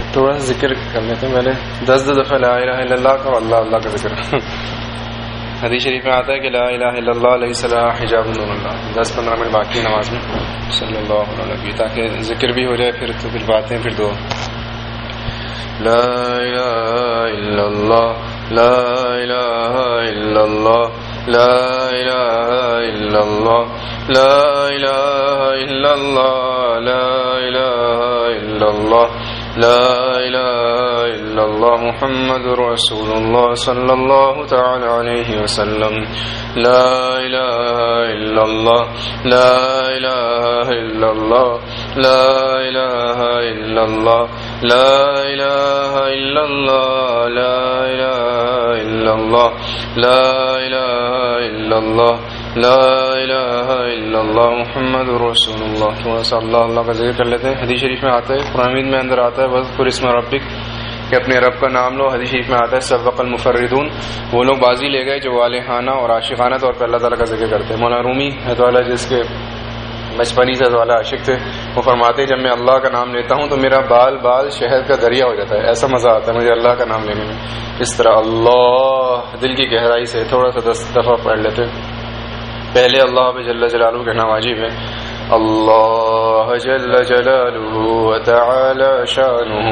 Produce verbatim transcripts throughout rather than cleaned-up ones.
تھوڑا سا ذکر کر لیتے ہیں پہلے. دس دس دفعہ لا الہ الا اللہ کا اللہ اللہ کا ذکر. حدیث شریف میں آتا ہے کہ لا الہ الا اللہ لیس لہا حجاب دون اللہ. دس پندرہ منٹ باقی نماز میں صلی اللہ علیہ وسلم تاکہ ذکر بھی ہو جائے, پھر تو پھر باتیں, پھر دعا. لا الہ الا اللہ لا الہ الا اللہ لا الہ الا اللہ لا الہ الا اللہ لا الہ الا اللہ لا الہ الا اللہ محمد رسول اللہ صلی اللہ تعالی علیہ وسلم. لا الہ الا اللہ لا الہ الا اللہ لا الہ الا اللہ لا الہ الا اللہ لا الہ الا اللہ لا الہ الا اللہ لا الہ الا اللہ محمد رسول اللہ. تھوڑا سا اللہ اللہ کا ذکر کر لیتے ہیں. حدیث شریف میں آتا ہے, قرآن مجید میں اندر آتا ہے وذکر اسم ربک, کہ اپنے رب کا نام لو. حدیث شریف میں آتا ہے سبق المفردون, وہ لوگ بازی لے گئے جو والہانہ اور عاشقانہ طور پر اللہ تعالیٰ کا ذکر کرتے ہیں. مولانا رومی رحمۃ اللہ جس کے بچپنی سے والا عاشق تھے, وہ فرماتے جب میں اللہ کا نام لیتا ہوں تو میرا بال بال شہد کا دریا ہو جاتا ہے, ایسا مزہ آتا ہے مجھے اللہ کا نام لینے میں. اس طرح اللہ دل کی گہرائی سے تھوڑا سا دس دفعہ پڑھ لیتے. پہلے اللہ جل جلالہ کہنا واجب ہے. اللہ جل جلالہ وتعالی شانہ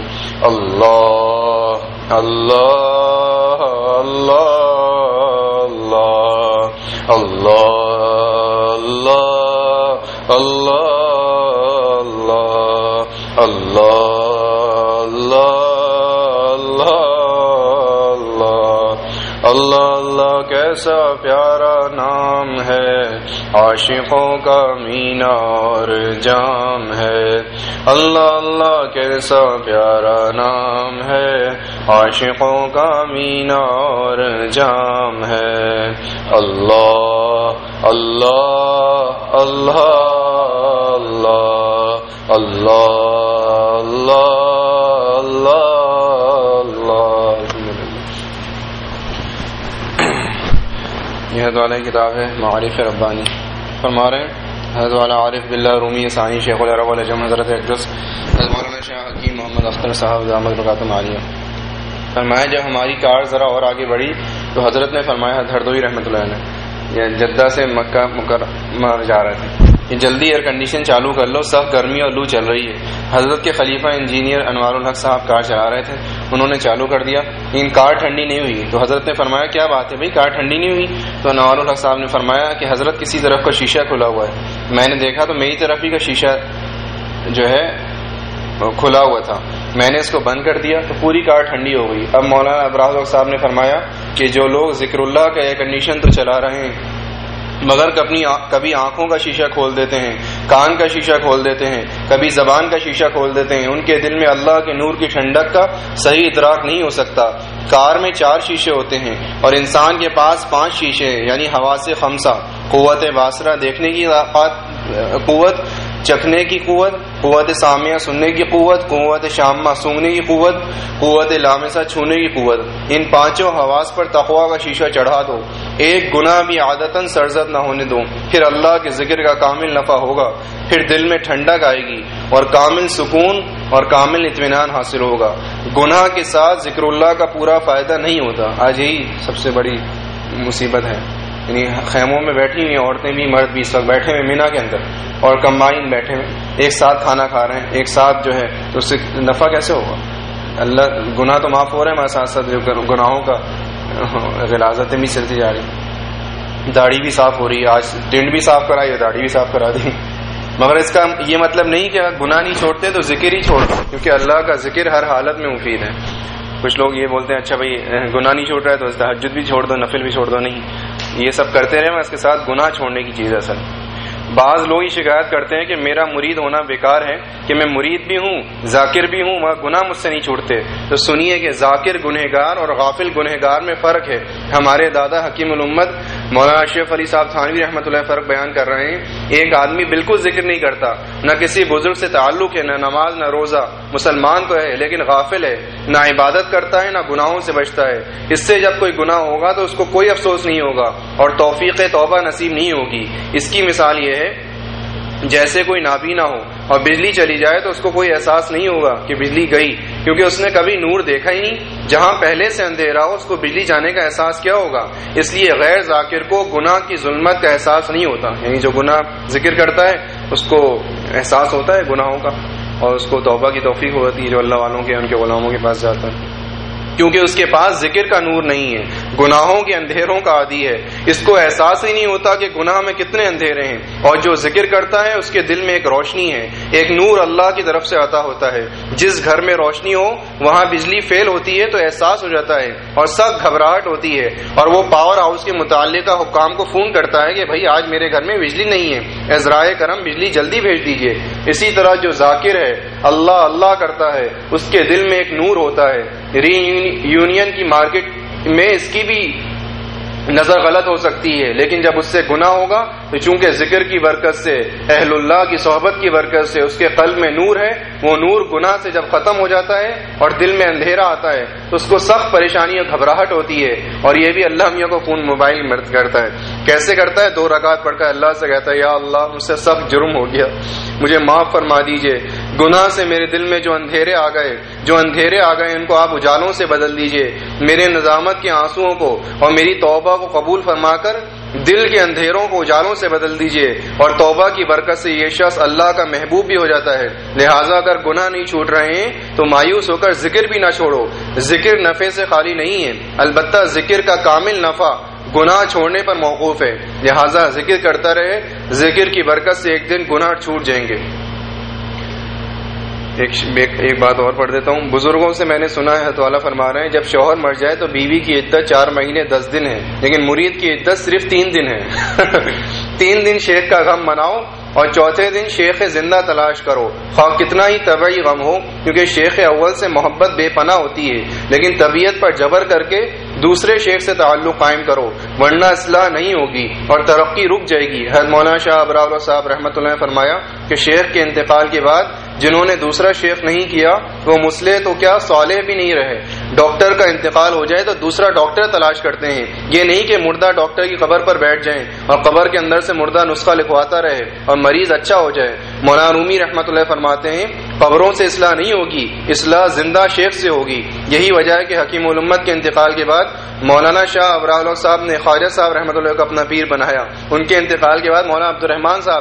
اللہ اللہ اللہ اللہ اللہ اللہ اللہ اللہ اللہ اللہ اللہ. کیسا پیارا نام ہے, عاشقوں کا مینا اور جام ہے. اللہ اللہ کیسا پیارا نام ہے, عاشقوں کا مینا اور جام ہے. اللہ اللہ اللہ اللہ اللہ اللہ اللہ. یہ حضرت والا کی کتاب ہے معارف ربانی. فرما رہے ہیں حضرت والا عارف باللہ رومی ثانی شیخ العرب والعجم حضرت اقدس حضرت مولانا شاہ حکیم محمد اختر صاحب دامت برکاتہم عالیہ. فرمایا جب ہماری کار ذرا اور آگے بڑھی تو حضرت نے فرمایا, ہردوئی رحمۃ اللہ علیہ یہ جدہ سے مکہ مکرمہ جا رہے تھے, کہ جلدی ایئر کنڈیشن چالو کر لو, سخت گرمی اور لو چل رہی ہے. حضرت کے خلیفہ انجینئر انوار الحق صاحب کار چلا رہے تھے, انہوں نے چالو کر دیا, لیکن کار ٹھنڈی نہیں ہوئی. تو حضرت نے فرمایا کیا بات ہے بھائی کار ٹھنڈی نہیں ہوئی؟ تو انوار الحق صاحب نے فرمایا کہ حضرت کسی طرف کا شیشہ کھلا ہوا ہے, میں نے دیکھا تو میری طرف ہی کا شیشہ جو ہے کھلا ہوا تھا, میں نے اس کو بند کر دیا تو پوری کار ٹھنڈی ہو گئی. اب مولانا ابراہیم صاحب نے فرمایا کہ جو لوگ ذکر اللہ کا ایئر کنڈیشن تو چلا رہے ہیں مگر کبھی کبھی آنکھوں کا شیشہ کھول دیتے ہیں, کان کا شیشہ کھول دیتے ہیں, کبھی زبان کا شیشہ کھول دیتے ہیں, ان کے دل میں اللہ کے نور کی ٹھنڈک کا صحیح ادراک نہیں ہو سکتا. کار میں چار شیشے ہوتے ہیں اور انسان کے پاس پانچ شیشے ہیں, یعنی حواس خمسہ, قوت باصرہ دیکھنے کی قوت, چکھنے کی قوت, قوت سامعہ سننے کی قوت, قوت شامہ سونگنے کی قوت, قوت لامسہ چھونے کی قوت. ان پانچوں حواس پر تقویٰ کا شیشہ چڑھا دو, ایک گناہ بھی عادتاً سرزد نہ ہونے دو, پھر اللہ کے ذکر کا کامل نفع ہوگا, پھر دل میں ٹھنڈک آئے گی اور کامل سکون اور کامل اطمینان حاصل ہوگا. گناہ کے ساتھ ذکر اللہ کا پورا فائدہ نہیں ہوتا. آج یہی سب سے بڑی مصیبت ہے, یعنی خیموں میں بیٹھی ہوئی عورتیں بھی مرد بھی اس وقت بیٹھے ہوئے مینا کے اندر اور کمبائن بیٹھے ہوئے ایک ساتھ کھانا کھا رہے ہیں ایک ساتھ جو ہے, تو اس سے نفع کیسے ہوگا؟ اللہ گناہ تو معاف ہو رہے ہیں ہمارے ساتھ ساتھ, جو گناہوں کا غلاظتیں بھی چلتی جا رہی, داڑھی بھی صاف ہو رہی ہے, آج ٹینٹ بھی صاف کرائی ہے, داڑھی بھی صاف کرا دی. مگر اس کا یہ مطلب نہیں کہ گناہ نہیں چھوڑتے تو ذکر ہی چھوڑ دو, کیونکہ اللہ کا ذکر ہر حالت میں مفید ہے. کچھ لوگ یہ بولتے ہیں اچھا بھائی گناہ نہیں چھوڑ رہا ہے تو تہجد بھی چھوڑ دو, نفل بھی چھوڑ دو. نہیں, یہ سب کرتے رہے, اس کے ساتھ گناہ چھوڑنے کی چیز ہے اصل. بعض لوگ یہ شکایت کرتے ہیں کہ میرا مرید ہونا بیکار ہے, کہ میں مرید بھی ہوں ذاکر بھی ہوں مگر گناہ مجھ سے نہیں چھوٹتے. تو سنیے کہ ذاکر گنہگار اور غافل گنہگار میں فرق ہے. ہمارے دادا حکیم الامت مولانا اشرف علی صاحب تھانوی رحمۃ اللہ فرق بیان کر رہے ہیں. ایک آدمی بالکل ذکر نہیں کرتا, نہ کسی بزرگ سے تعلق ہے, نہ نماز نہ روزہ, مسلمان تو ہے لیکن غافل ہے, نہ عبادت کرتا ہے نہ گناہوں سے بچتا ہے. اس سے جب کوئی گناہ ہوگا تو اس کو کوئی افسوس نہیں ہوگا اور توفیق توبہ نصیب نہیں ہوگی. اس کی مثال یہ ہے جیسے کوئی نابینا ہو اور بجلی چلی جائے تو اس کو کوئی احساس نہیں ہوگا کہ بجلی گئی، کیونکہ اس نے کبھی نور دیکھا ہی نہیں۔ جہاں پہلے سے اندھیرا ہو اس کو بجلی جانے کا احساس کیا ہوگا؟ اس لیے غیر ذاکر کو گناہ کی ظلمت کا احساس نہیں ہوتا، یعنی جو گناہ ذکر کرتا ہے اس کو احساس ہوتا ہے گناہوں کا، اور اس کو توبہ کی توفیق ہوتی ہے جو اللہ والوں کے ان کے غلاموں کے پاس جاتا ہے، کیونکہ اس کے پاس ذکر کا نور نہیں ہے، گناہوں کے اندھیروں کا عادی ہے، اس کو احساس ہی نہیں ہوتا کہ گناہ میں کتنے اندھیرے ہیں، اور جو ذکر کرتا ہے اس کے دل میں ایک روشنی ہے، ایک نور اللہ کی طرف سے عطا ہوتا ہے۔ جس گھر میں روشنی ہو وہاں بجلی فیل ہوتی ہے تو احساس ہو جاتا ہے اور سخت گھبراہٹ ہوتی ہے، اور وہ پاور ہاؤس کے متعلقہ حکام کو فون کرتا ہے کہ بھائی آج میرے گھر میں بجلی نہیں ہے، عذرائے کرم بجلی جلدی بھیج دیجیے۔ اسی طرح جو ذاکر ہے، اللہ اللہ کرتا ہے، اس کے دل میں ایک نور ہوتا ہے۔ ری یونین کی مارکیٹ میں اس کی بھی نظر غلط ہو سکتی ہے، لیکن جب اس سے گناہ ہوگا تو چونکہ ذکر کی برکت سے، اہل اللہ کی صحبت کی برکت سے اس کے قلب میں نور ہے، وہ نور گناہ سے جب ختم ہو جاتا ہے اور دل میں اندھیرا آتا ہے تو اس کو سخت پریشانی اور گھبراہٹ ہوتی ہے، اور یہ بھی اللہ میاں کو فون موبائل مرد کرتا ہے۔ کیسے کرتا ہے؟ دو رکعت پڑھ کر اللہ سے کہتا ہے یا اللہ مجھ سے سخت جرم ہو گیا، مجھے معاف فرما دیجئے، گناہ سے میرے دل میں جو اندھیرے آ گئے جو اندھیرے آ گئے ان کو آپ اجالوں سے بدل دیجئے، میرے ندامت کے آنسوؤں کو اور میری توبہ کو قبول فرما کر دل کے اندھیروں کو اجالوں سے بدل دیجئے، اور توبہ کی برکت سے یہ شخص اللہ کا محبوب بھی ہو جاتا ہے۔ لہٰذا اگر گناہ نہیں چھوٹ رہے ہیں تو مایوس ہو کر ذکر بھی نہ چھوڑو، ذکر نفع سے خالی نہیں ہے، البتہ ذکر کا کامل نفع گناہ چھوڑنے پر موقوف ہے، لہٰذا ذکر کرتا رہے، ذکر کی برکت سے ایک دن گناہ چھوٹ جائیں گے۔ ایک ایک بات اور پڑھ دیتا ہوں، بزرگوں سے میں نے سنا ہے حضرت فرما رہے ہیں جب شوہر مر جائے تو بیوی کی عدت چار مہینے دس دن ہے، لیکن مرید کی عدت صرف تین دن ہے۔ تین دن شیخ کا غم مناؤ اور چوتھے دن شیخ زندہ تلاش کرو، خواہ کتنا ہی طبعی غم ہو، کیونکہ شیخ اول سے محبت بے پناہ ہوتی ہے، لیکن طبیعت پر جبر کر کے دوسرے شیخ سے تعلق قائم کرو، ورنہ اصلاح نہیں ہوگی اور ترقی رک جائے گی۔ حضرت مولانا شاہ ابرار صاحب رحمۃ اللہ نے فرمایا کہ شیخ کے انتقال کے بعد جنہوں نے دوسرا شیخ نہیں کیا وہ مصلح تو کیا صالح بھی نہیں رہے۔ ڈاکٹر کا انتقال ہو جائے تو دوسرا ڈاکٹر تلاش کرتے ہیں، یہ نہیں کہ مردہ ڈاکٹر کی قبر پر بیٹھ جائیں اور قبر کے اندر سے مردہ نسخہ لکھواتا رہے اور مریض اچھا ہو جائے۔ مولانا رومی رحمۃ اللہ فرماتے ہیں قبروں سے اصلاح نہیں ہوگی، اصلاح زندہ شیخ سے ہوگی۔ یہی وجہ ہے کہ حکیم الامت کے انتقال کے بعد مولانا شاہ ابرار صاحب نے خواجہ صاحب رحمۃ اللہ کو اپنا پیر بنایا، ان کے انتقال کے بعد مولانا عبد الرحمان صاحب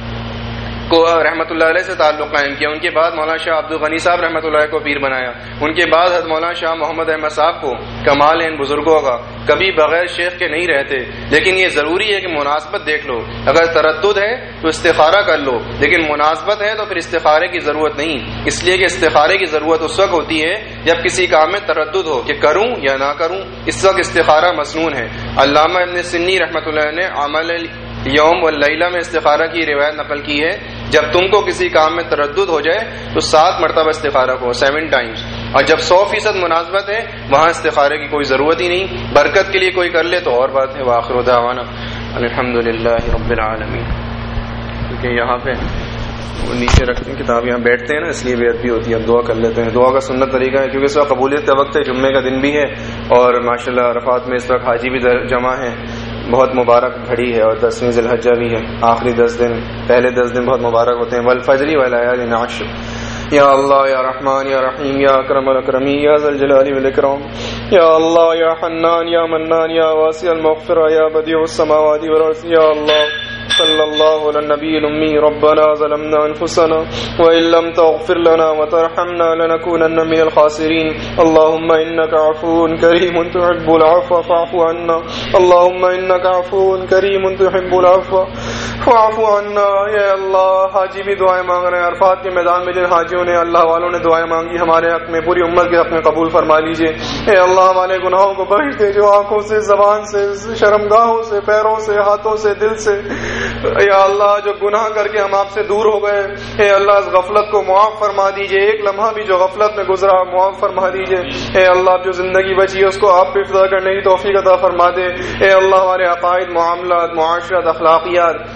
کو رحمۃ اللہ علیہ سے تعلق قائم کیا، ان کے بعد مولانا شاہ عبد الغنی صاحب رحمۃ اللہ کو پیر بنایا، ان کے بعد حضرت مولانا شاہ محمد احمد صاحب کو۔ کمال ہے ان بزرگوں کا، کبھی بغیر شیخ کے نہیں رہتے، لیکن یہ ضروری ہے کہ مناسبت دیکھ لو، اگر تردد ہے تو استخارہ کر لو، لیکن مناسبت ہے تو پھر استخارے کی ضرورت نہیں، اس لیے کہ استخارے کی ضرورت اس وقت ہوتی ہے جب کسی کام میں تردد ہو کہ کروں یا نہ کروں، اس وقت استخارہ مسنون ہے۔ علامہ ابن سنی رحمۃ اللہ نے عمل یوم واللیلہ میں استخارہ کی روایت نقل کی ہے، جب تم کو کسی کام میں تردد ہو جائے تو سات مرتبہ استخارہ کرو، سیون ٹائمز، اور جب سو فیصد مناسبت ہے وہاں استخارے کی کوئی ضرورت ہی نہیں، برکت کے لیے کوئی کر لے تو اور بات ہے۔ وآخر دعوانا الحمدللہ رب العالمین۔ کیونکہ یہاں پہ وہ نیچے رکھتے ہیں کتاب، یہاں بیٹھتے ہیں نا اس لیے بے ادبی ہوتی ہے، اب دعا کر لیتے ہیں۔ دعا کا سنت طریقہ ہے کیونکہ اس وقت قبولیت کا وقت ہے، جمعے کا دن بھی ہے، اور ماشاءاللہ عرفات میں اس وقت حاجی بھی جمع ہیں، بہت مبارک گھڑی ہے، اور دسویں ذی الحجہ بھی ہے، آخری دس دن، پہلے دس دن بہت مبارک ہوتے ہیں۔ والفجر واللیال عشر، یا اللہ یا رحمان یا رحیم یا اکرم الاکرمین یا ذی الجلال والاکرام، یا اللہ یا حنان یا منان یا واسع المغفرہ یا بدیع السماوات والارض، یا اللہ صلی اللہ علی النبی الامی۔ ربنا ظلمنا انفسنا وان لم تغفر لنا وترحمنا لنكونن من الخاسرین۔ اللهم انك عفو کریم تحب العفو فاعف عنا، اللهم انك عفو کریم تحب العفو فاعف عنا۔ اے اللہ، حاجی بھی دعائیں مانگ رہے ہیں، عرفات کے میدان میں جن حاجیوں نے اللہ والوں نے دعائیں مانگی ہمارے حق میں، پوری امت کے حق میں قبول فرما لیجیے۔ اے اللہ، ہمارے گناہوں کو بخش دے جو آنکھوں سے، زبان سے، شرمگاہوں سے، پیروں سے، ہاتھوں سے، دل سے، یا اللہ جو گناہ کر کے ہم آپ سے دور ہو گئے، اے اللہ اس غفلت کو معاف فرما دیجئے، ایک لمحہ بھی جو غفلت میں گزرا معاف فرما دیجئے۔ اے اللہ جو زندگی بچی ہے اس کو آپ پہ فدا کرنے کی توفیق عطا فرما دے۔ اے اللہ ہمارے عقائد، معاملات، معاشرت، اخلاقیات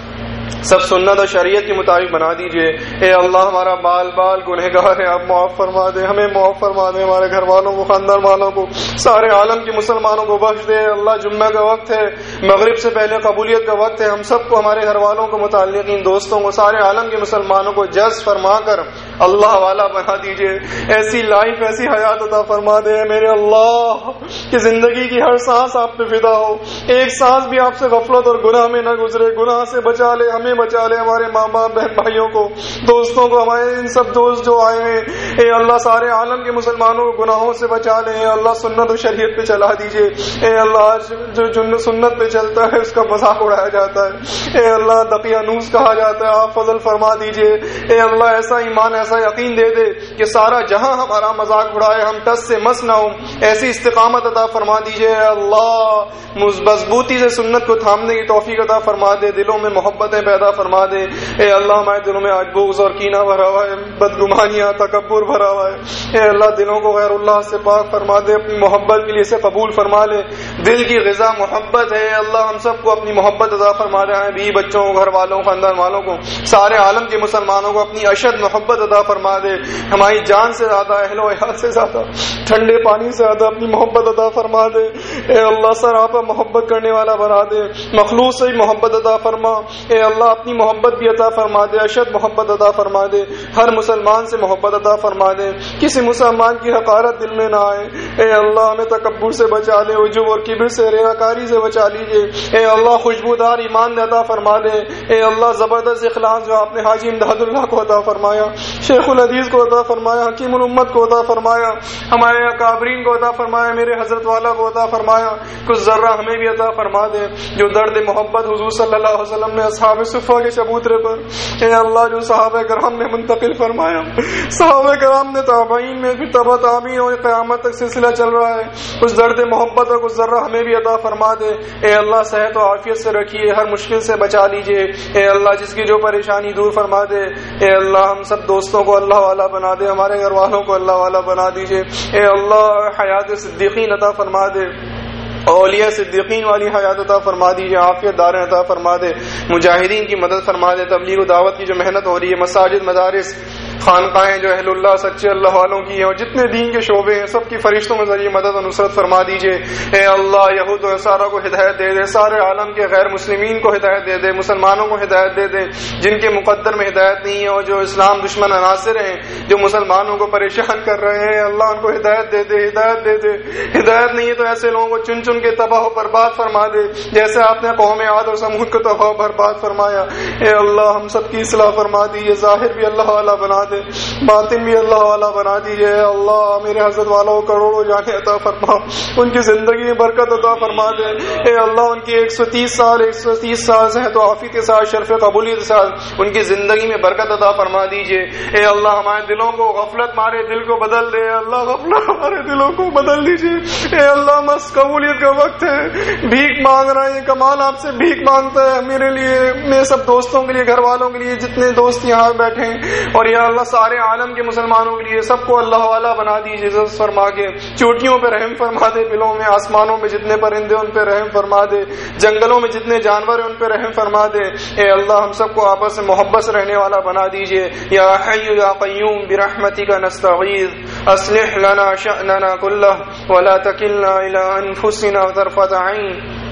سب سنت اور شریعت کے مطابق بنا دیجئے۔ اے اللہ ہمارا بال بال گنہگار ہے، آپ معاف فرما دے، ہمیں معاف فرما دے، ہمارے گھر والوں کو، خاندان والوں کو، سارے عالم کے مسلمانوں کو بخش دے۔ اللہ جمعہ کا وقت ہے، مغرب سے پہلے قبولیت کا وقت ہے، ہم سب کو، ہمارے گھر والوں کو، متعلقین دوستوں کو، سارے عالم کے مسلمانوں کو جذب فرما کر اللہ والا بنا دیجئے۔ ایسی لائف، ایسی حیات عطا فرما دے میرے اللہ کہ زندگی کی ہر سانس آپ پہ فدا ہو، ایک سانس بھی آپ سے غفلت اور گناہ میں نہ گزرے۔ گناہ سے بچا لے، ہمیں بچا لے، ہمارے ماں باپ، بہن بھائیوں کو، دوستوں کو، ہمارے ان سب دوست جو آئے ہیں، اے اللہ سارے عالم کے مسلمانوں کو گناہوں سے بچا لے۔ اے اللہ سنت و شریعت پہ چلا دیجئے۔ اے اللہ جو جن سنت پہ چلتا ہے اس کا مذاق اڑایا جاتا ہے، اے اللہ دقیانوس کہا جاتا ہے، آپ فضل فرما دیجئے۔ اے اللہ ایسا ایمان، ایسا یقین دے دے کہ سارا جہاں ہمارا مذاق اڑائے، ہم ٹس سے مس نہ ہوں، ایسی استقامت عطا فرما دیجئے۔ اے اللہ مضبوطی سے سنت کو تھامنے کی توفیق عطا فرما دے، دلوں میں محبتیں پیدا فرما دے۔ اے اللہ ہمارے دلوں میں آج بغض اور کینہ بھرا ہوا ہے، بدگمانیاں، تکبر بھرا ہوا ہے، اے اللہ دلوں کو غیر اللہ سے پاک فرما دے، اپنی محبت کے لیے اسے قبول فرما لے۔ دل کی غذا محبت ہے، اللہ ہم سب کو اپنی محبت عطا فرما رہے ہیں، بیوی بچوں، گھر والوں، خاندان والوں کو، سارے عالم کے مسلمانوں کو اپنی اشد محبت عطا فرما دے، ہماری جان سے زیادہ، اہل و عیال سے زیادہ، ٹھنڈے پانی سے زیادہ اپنی محبت عطا فرما دے۔ اے اللہ سراپا محبت کرنے والا بنا دے، مخلوق سے ہی محبت عطا فرما۔ اے اللہ اپنی محبت بھی عطا فرما دے، اشد محبت عطا فرما دے، ہر مسلمان سے محبت عطا فرما دے، کسی مسلمان کی حقارت دل میں نہ آئے۔ اے اللہ ہمیں تکبر سے بچا لے، عجب اور کبر سے، ریاکاری سے بچا لیجئے۔ اے اللہ خوشبودار ایمان عطا فرما دے۔ اے اللہ زبردست اخلاص جو آپ نے حاجی امداد اللہ کو عطا فرمایا، شیخ الحدیث کو عطا فرمایا، حکیم الامت کو عطا فرمایا، ہمارے اکابرین کو عطا فرمایا، میرے حضرت والا کو عطا فرمایا، کچھ ذرہ ہمیں بھی عطا فرما دے جو درد محبت حضور صلی اللہ علیہ وسلم نے اصحاب صفہ کے چبوترے پر، اے اللہ جو صحابہ کرام نے منتقل فرمایا، صحابہ کرام نے، تابعین میں بھی تبع تابعین اور قیامت تک سلسلہ چل رہا ہے، کچھ درد محبت اور کچھ ذرہ ہمیں بھی عطا فرما دے۔ اے اللہ صحت و عافیت سے رکھیے، ہر مشکل سے بچا لیجئے۔ اے اللہ جس کی جو پریشانی دور فرما دے۔ اے اللہ ہم سب دوستوں کو اللہ والا بنا دے، ہمارے گھر والوں کو اللہ والا بنا دیجئے۔ اے اللہ حیات صدیقین عطا فرما دے، اولیاء صدیقین والی حیات عطا فرما دیجیے، عافیت داریں عطا فرما دے، مجاہدین کی مدد فرما دے، تبلیغ و دعوت کی جو محنت ہو رہی ہے، مساجد، مدارس، خانقاہیں جو اہل اللہ سچے اللہ والوں کی ہیں اور جتنے دین کے شعبے ہیں، سب کی فرشتوں کے ذریعے مدد و نصرت فرما دیجیے۔ اے اللہ یہود و نصارہ کو ہدایت دے دے، سارے عالم کے غیر مسلمین کو ہدایت دے دے، مسلمانوں کو ہدایت دے دے، جن کے مقدر میں ہدایت نہیں ہے اور جو اسلام دشمن عناصر ہیں، جو مسلمانوں کو پریشان کر رہے ہیں، اللہ ان کو ہدایت دے دے، ہدایت دے دے۔ ہدایت نہیں ہے تو ایسے لوگوں کو چن چن کے تباہ و برباد فرما دے، جیسے آپ نے قوم عاد اور سمود کو تباہ و برباد فرمایا۔ اے اللہ ہم سب کی اصلاح فرما دیجیے، ظاہر بھی اللہ والا بنا دے، باطن بھی اللہ والا بنا دیجیے۔ اے اللہ میرے حضرت والوں کو کروڑوں جانے عطا فرما، ان کی زندگی میں برکت عطا فرما دے۔ اے اللہ ان کی ایک سو تیس سال ایک سو تیس سال سے تو عافیت کے ساتھ، شرف قبولیت کے ساتھ ان کی زندگی میں برکت عطا فرما دیجیے۔ اے اللہ ہمارے دلوں کو، غفلت مارے دل کو بدل دے، اللہ غفلت ہمارے دلوں کو بدل دیجیے۔ اے اللہ مس قبولیت کا وقت ہے، بھیک مانگ رہے ہیں، کمال آپ سے بھیک مانگتا ہے میرے لیے، میرے سب دوستوں کے لیے، گھر والوں کے لیے، جتنے دوست یہاں بیٹھے ہیں، اور یا اللہ سارے عالم کے مسلمانوں کے لیے، سب کو اللہ والا بنا دیجیے، عزت فرما کے چوٹیوں پہ رحم فرما دے، بلوں میں، آسمانوں میں جتنے پرندے ان پہ رحم فرما دے، جنگلوں میں جتنے جانور ہیں ان پہ رحم فرما دے۔ اے اللہ ہم سب کو آپس میں محبت سے رہنے والا بنا دیجیے۔ یا حی یا قیوم برحمتک نستغیث اصلح لنا شأننا کلہ ولا تکلنا الی انفسنا طرفۃ عین۔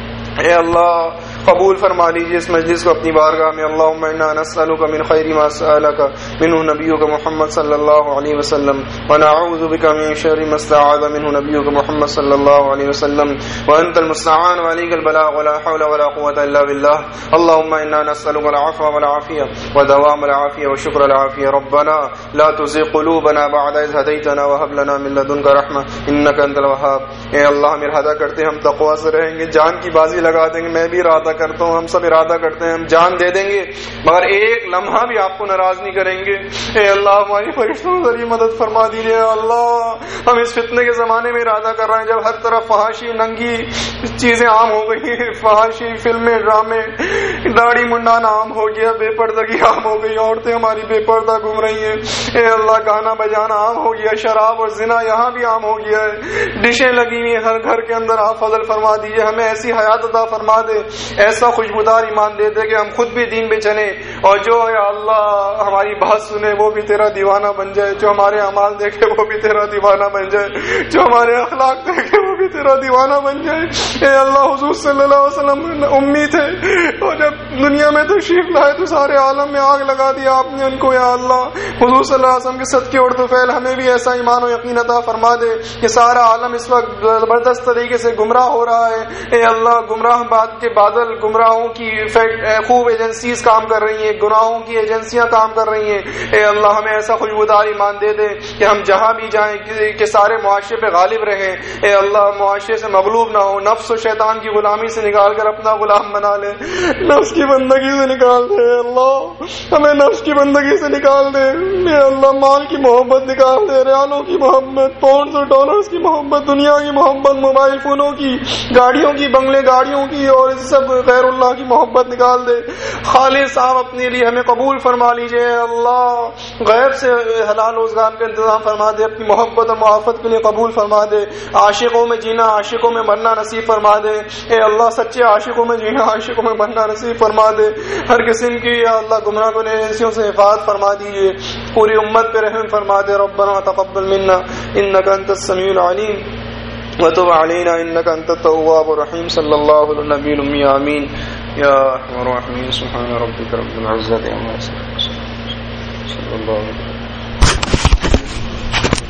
اے اللہ قبول فرما لیجیے اس مجلس کو اپنی بارگاہ میں۔ اللہم انا نسألک من خیر ما سألک منہ نبیک محمد صلی اللہ علیہ وسلم ونعوذ بک من شر ما استعاذ منہ نبیک محمد صلی اللہ علیہ وسلم وانت المستعان وعلیک البلاغ ولا حول ولا قوة الا باللہ۔ اللہم انا نسألک العفو والعافیہ ودوام العافیہ وشکر العافیہ۔ ربنا لا تزغ قلوبنا بعد اذ ہدیتنا وہب لنا من لدنک رحمہ انک انت الوہاب۔ اے اللہ ہم ارادہ کرتے ہیں ہم تقوی سے رہیں گے، جان کی بازی لگا دیں گے، میں بھی ارادہ کرتا ہوں، ہم سب ارادہ کرتے ہیں ہم جان دے دیں گے مگر ایک لمحہ بھی آپ کو ناراض نہیں کریں گے۔ اے اللہ ہماری فرشتوں کے ذریعے مدد فرما دیجیے۔ اللہ ہم اس فتنے کے زمانے میں ارادہ کر رہے ہیں جب ہر طرف فحاشی ننگی چیزیں عام ہو گئی ہیں، فحاشی فلمیں، ڈرامے، داڑھی منڈانا عام ہو گیا، بے پردگی عام ہو گئی، عورتیں ہماری بے پردہ گھوم رہی ہیں، اے اللہ گانا بجانا عام ہو گیا، شراب اور زنا یہاں بھی عام ہو گیا ہے، ڈشیں لگی ہوئی ہیں ہر گھر کے اندر، آپ فضل فرما دیجیے، ہمیں ایسی حیات عطا فرما دے، ایسا خوشبودار ایمان دے دے کہ ہم خود بھی دین پہ چلیں، اور جو یا اللہ ہماری بات سنے وہ بھی تیرا دیوانہ بن جائے، جو ہمارے اعمال دیکھے وہ بھی تیرا دیوانہ بن جائے، جو ہمارے اخلاق دیکھے وہ بھی تیرا دیوانہ بن جائے۔ اے اللہ حضور صلی اللہ علیہ وسلم امی تھے، اور جب دنیا میں تشریف لائے تو سارے عالم میں آگ لگا دیا آپ نے ان کو، یا اللہ حضور صلی اللہ علیہ وسلم کے صدقے اور طفیل ہمیں بھی ایسا ایمان و یقین عطا فرما دے کہ سارا عالم اس وقت زبردست طریقے سے گمراہ ہو رہا ہے۔ اے اللہ گمراہ بات کے بادل، گمراہوں کی خوب ایجنسیز کام کر رہی ہیں، گناہوں کی ایجنسیاں کام کر رہی ہیں، اے اللہ ہمیں ایسا خوشبودار ایمان دے دے کہ ہم جہاں بھی جائیں کہ سارے معاشرے پہ غالب رہیں، اے اللہ معاشرے سے مغلوب نہ ہو، نفس و شیطان کی غلامی سے نکال کر اپنا غلام بنا لے، نفس کی بندگی سے نکال دے، اللہ ہمیں نفس کی بندگی سے نکال دے، اے اللہ مال کی محبت نکال دے، ریالوں کی محبت، پاؤنڈز اور ڈالرز کی محبت، دنیا کی محبت، موبائل فونوں کی، گاڑیوں کی، بنگلے گاڑیوں کی اور سب غیر اللہ کی محبت نکال دے۔ خالص آپ اپنے لیے ہمیں قبول فرما لیجئے اللہ، غیب سے حلال روزگار کا انتظام فرما دے، اپنی محبت اور معافت کے لیے قبول فرما دے، عاشقوں میں جینا، عاشقوں میں مرنا نصیب فرما دے، اے اللہ سچے عاشقوں میں جینا، عاشقوں میں مرنا نصیب فرما دے، ہر قسم کی یا اللہ گمراہ کن ایجنسیوں سے حفاظت فرما دیجیے، پوری امت پہ رحم فرما دے۔ ربنا تقبل منا انك انت السميع العليم وتب علينا انك انت التواب الرحيم، صلی اللہ علی النبی الأمي آمین۔ یا ارحم الراحمین، سبحان ربک رب العزة عما یصفون، صلی اللہ علیہ وسلم۔